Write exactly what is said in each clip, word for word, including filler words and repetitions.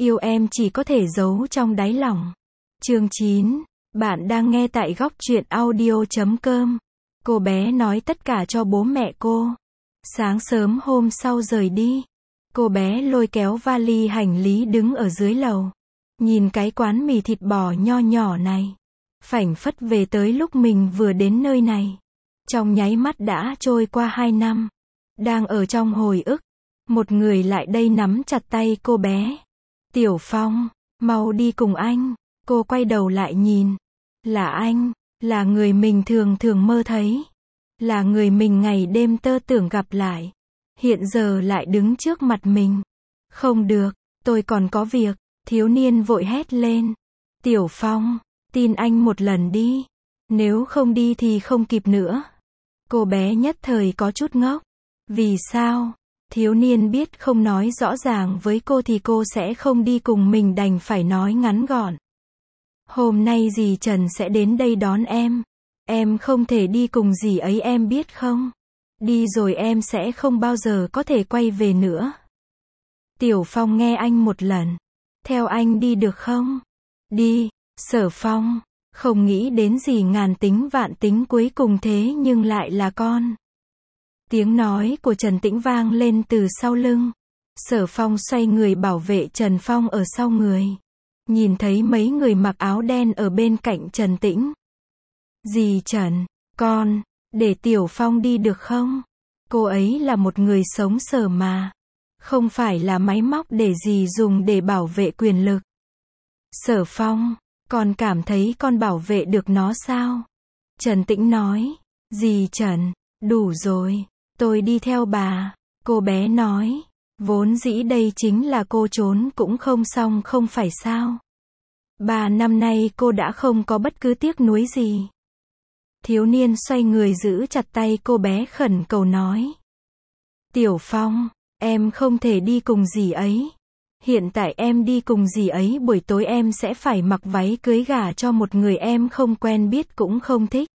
Yêu em chỉ có thể giấu trong đáy lòng. Chương chín. Bạn đang nghe tại góc truyện audio chấm com. Cô bé nói tất cả cho bố mẹ cô. Sáng sớm hôm sau rời đi, cô bé lôi kéo vali hành lý đứng ở dưới lầu. Nhìn cái quán mì thịt bò nho nhỏ này. Phảng phất về tới lúc mình vừa đến nơi này. Trong nháy mắt đã trôi qua hai năm. Đang ở trong hồi ức, một người lại đây nắm chặt tay cô bé. Tiểu Phong, mau đi cùng anh. Cô quay đầu lại nhìn. Là anh, là người mình thường thường mơ thấy. Là người mình ngày đêm tơ tưởng gặp lại. Hiện giờ lại đứng trước mặt mình. Không được, tôi còn có việc. Thiếu niên vội hét lên. Tiểu Phong, tin anh một lần đi. Nếu không đi thì không kịp nữa. Cô bé nhất thời có chút ngốc. Vì sao? Thiếu niên biết không nói rõ ràng với cô thì cô sẽ không đi cùng mình, đành phải nói ngắn gọn. Hôm nay dì Trần sẽ đến đây đón em. Em không thể đi cùng dì ấy, em biết không? Đi rồi em sẽ không bao giờ có thể quay về nữa. Tiểu Phong nghe anh một lần. Theo anh đi được không? Đi. Sở Phong, không nghĩ đến gì ngàn tính vạn tính cuối cùng thế nhưng lại là con. Tiếng nói của Trần Tĩnh vang lên từ sau lưng. Sở Phong xoay người bảo vệ Trần Phong ở sau người. Nhìn thấy mấy người mặc áo đen ở bên cạnh Trần Tĩnh. Dì Trần, con, để Tiểu Phong đi được không? Cô ấy là một người sống sờ mà. Không phải là máy móc để dì dùng để bảo vệ quyền lực. Sở Phong, con cảm thấy con bảo vệ được nó sao? Trần Tĩnh nói. Dì Trần, đủ rồi. Tôi đi theo bà. Cô bé nói. Vốn dĩ đây chính là cô trốn cũng không xong không phải sao? Ba năm nay cô đã không có bất cứ tiếc nuối gì. Thiếu niên xoay người giữ chặt tay cô bé khẩn cầu nói. Tiểu Phong, em không thể đi cùng dì ấy. Hiện tại em đi cùng dì ấy, buổi tối em sẽ phải mặc váy cưới gả cho một người em không quen biết cũng không thích.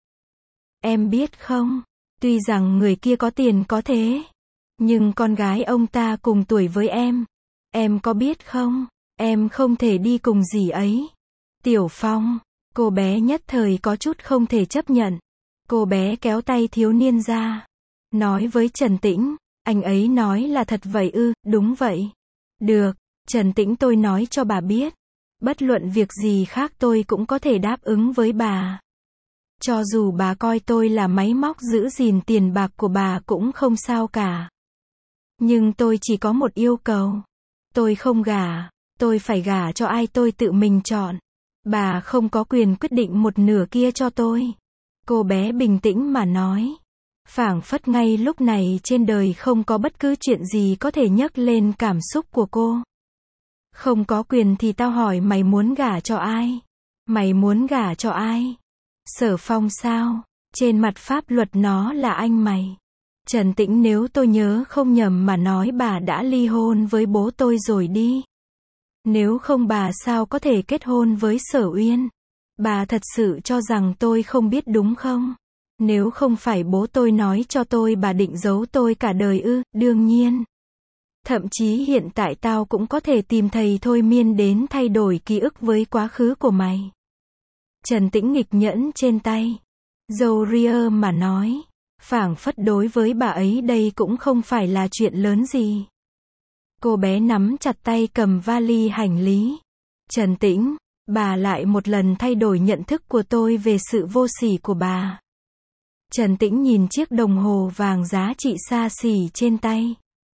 Em biết không, tuy rằng người kia có tiền có thế, nhưng con gái ông ta cùng tuổi với em. Em có biết không, em không thể đi cùng dì ấy. Tiểu Phong, cô bé nhất thời có chút không thể chấp nhận. Cô bé kéo tay thiếu niên ra. Nói với Trần Tĩnh, anh ấy nói là thật vậy ư? Đúng vậy. Được, Trần Tĩnh, tôi nói cho bà biết. Bất luận việc gì khác tôi cũng có thể đáp ứng với bà. Cho dù bà coi tôi là máy móc giữ gìn tiền bạc của bà cũng không sao cả. Nhưng tôi chỉ có một yêu cầu. Tôi không gả, tôi phải gả cho ai tôi tự mình chọn. Bà không có quyền quyết định một nửa kia cho tôi. Cô bé bình tĩnh mà nói. Phảng phất ngay lúc này trên đời không có bất cứ chuyện gì có thể nhấc lên cảm xúc của cô. Không có quyền thì tao hỏi mày muốn gả cho ai? Mày muốn gả cho ai? Sở Phong sao? Trên mặt pháp luật nó là anh mày. Trần Tĩnh, nếu tôi nhớ không nhầm mà nói bà đã ly hôn với bố tôi rồi đi. Nếu không bà sao có thể kết hôn với Sở Uyên? Bà thật sự cho rằng tôi không biết đúng không? Nếu không phải bố tôi nói cho tôi, bà định giấu tôi cả đời ư? Đương nhiên. Thậm chí hiện tại tao cũng có thể tìm thầy thôi miên đến thay đổi ký ức với quá khứ của mày. Trần Tĩnh nghịch nhẫn trên tay. Dâu ria mà nói. Phảng phất đối với bà ấy đây cũng không phải là chuyện lớn gì. Cô bé nắm chặt tay cầm vali hành lý. Trần Tĩnh, bà lại một lần thay đổi nhận thức của tôi về sự vô sỉ của bà. Trần Tĩnh nhìn chiếc đồng hồ vàng giá trị xa xỉ trên tay.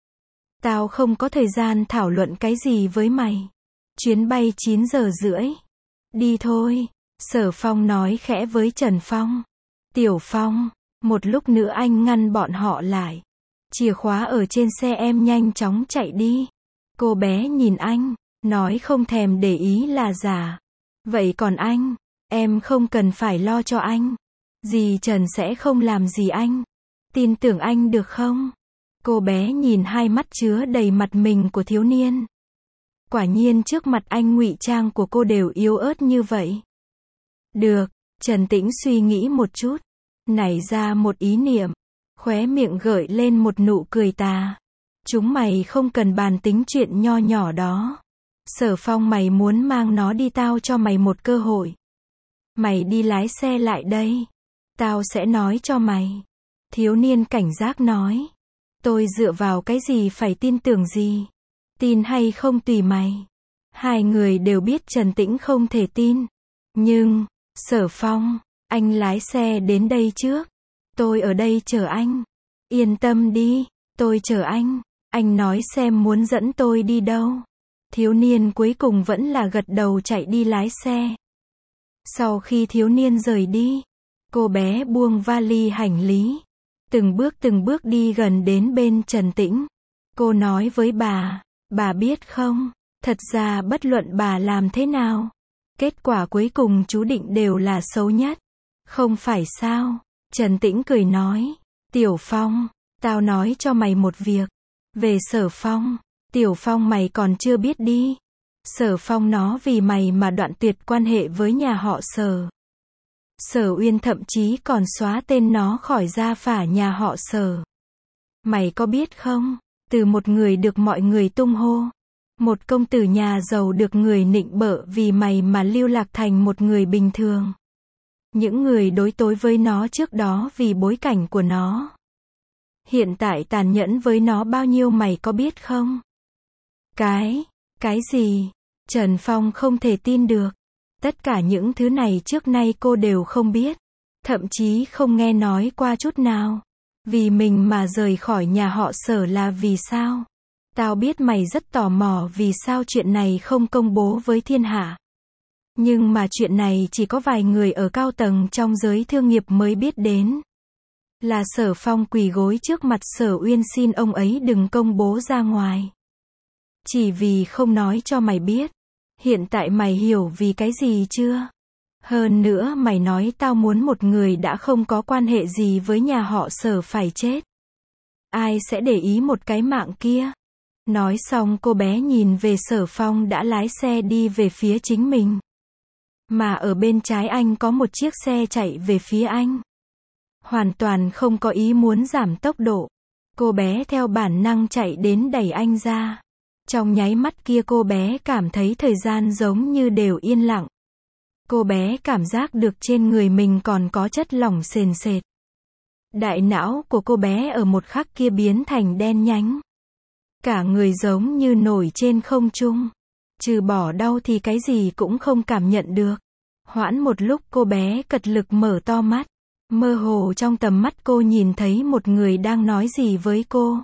Tao không có thời gian thảo luận cái gì với mày. Chuyến bay chín giờ rưỡi. Đi thôi. Sở Phong nói khẽ với Trần Phong. Tiểu Phong, một lúc nữa anh ngăn bọn họ lại. Chìa khóa ở trên xe, em nhanh chóng chạy đi. Cô bé nhìn anh, nói không thèm để ý là giả. Vậy còn anh, em không cần phải lo cho anh. Dì Trần sẽ không làm gì anh. Tin tưởng anh được không? Cô bé nhìn hai mắt chứa đầy mặt mình của thiếu niên. Quả nhiên trước mặt anh ngụy trang của cô đều yếu ớt như vậy. Được, Trần Tĩnh suy nghĩ một chút, nảy ra một ý niệm, khóe miệng gợi lên một nụ cười tà. Chúng mày không cần bàn tính chuyện nho nhỏ đó. Sở Phong mày muốn mang nó đi tao cho mày một cơ hội. Mày đi lái xe lại đây. Tao sẽ nói cho mày. Thiếu niên cảnh giác nói. Tôi dựa vào cái gì phải tin tưởng gì? Tin hay không tùy mày. Hai người đều biết Trần Tĩnh không thể tin. Nhưng, Sở Phong, anh lái xe đến đây trước. Tôi ở đây chờ anh. Yên tâm đi, tôi chờ anh. Anh nói xem muốn dẫn tôi đi đâu. Thiếu niên cuối cùng vẫn là gật đầu chạy đi lái xe. Sau khi thiếu niên rời đi, cô bé buông vali hành lý. Từng bước từng bước đi gần đến bên Trần Tĩnh. Cô nói với bà, bà biết không, thật ra bất luận bà làm thế nào, kết quả cuối cùng chú định đều là xấu nhất. Không phải sao? Trần Tĩnh cười nói, Tiểu Phong, tao nói cho mày một việc. Về Sở Phong, Tiểu Phong mày còn chưa biết đi. Sở Phong nó vì mày mà đoạn tuyệt quan hệ với nhà họ Sở. Sở Uyên thậm chí còn xóa tên nó khỏi gia phả nhà họ Sở. Mày có biết không, từ một người được mọi người tung hô, một công tử nhà giàu được người nịnh bợ vì mày mà lưu lạc thành một người bình thường. Những người đối tối với nó trước đó vì bối cảnh của nó, hiện tại tàn nhẫn với nó bao nhiêu mày có biết không? Cái, cái gì? Trần Phong không thể tin được. Tất cả những thứ này trước nay cô đều không biết. Thậm chí không nghe nói qua chút nào. Vì mình mà rời khỏi nhà họ Sở là vì sao? Tao biết mày rất tò mò vì sao chuyện này không công bố với thiên hạ. Nhưng mà chuyện này chỉ có vài người ở cao tầng trong giới thương nghiệp mới biết đến. Là Sở Phong quỳ gối trước mặt Sở Uyên xin ông ấy đừng công bố ra ngoài. Chỉ vì không nói cho mày biết. Hiện tại mày hiểu vì cái gì chưa? Hơn nữa mày nói tao muốn một người đã không có quan hệ gì với nhà họ Sở phải chết. Ai sẽ để ý một cái mạng kia? Nói xong cô bé nhìn về Sở Phong đã lái xe đi về phía chính mình. Mà ở bên trái anh có một chiếc xe chạy về phía anh. Hoàn toàn không có ý muốn giảm tốc độ. Cô bé theo bản năng chạy đến đẩy anh ra. Trong nháy mắt kia cô bé cảm thấy thời gian giống như đều yên lặng. Cô bé cảm giác được trên người mình còn có chất lỏng sền sệt. Đại não của cô bé ở một khắc kia biến thành đen nhánh. Cả người giống như nổi trên không trung. Trừ bỏ đau thì cái gì cũng không cảm nhận được. Hoãn một lúc cô bé cật lực mở to mắt. Mơ hồ trong tầm mắt cô nhìn thấy một người đang nói gì với cô.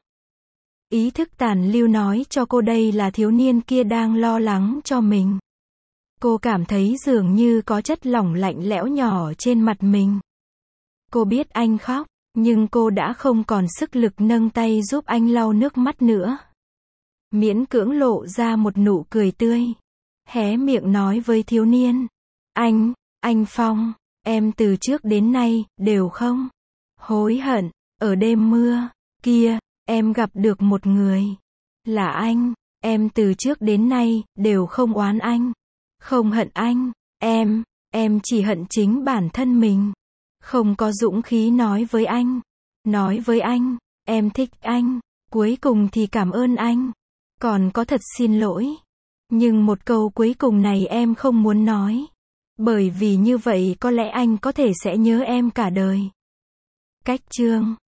Ý thức tàn lưu nói cho cô đây là thiếu niên kia đang lo lắng cho mình. Cô cảm thấy dường như có chất lỏng lạnh lẽo nhỏ trên mặt mình. Cô biết anh khóc, nhưng cô đã không còn sức lực nâng tay giúp anh lau nước mắt nữa. Miễn cưỡng lộ ra một nụ cười tươi. Hé miệng nói với thiếu niên. Anh, anh Phong, em từ trước đến nay, đều không hối hận. Ở đêm mưa kia, em gặp được một người. Là anh, em từ trước đến nay, đều không oán anh. Không hận anh, em, em chỉ hận chính bản thân mình. Không có dũng khí nói với anh. Nói với anh, em thích anh. Cuối cùng thì cảm ơn anh. Còn có thật xin lỗi. Nhưng một câu cuối cùng này em không muốn nói. Bởi vì như vậy có lẽ anh có thể sẽ nhớ em cả đời. Cách chương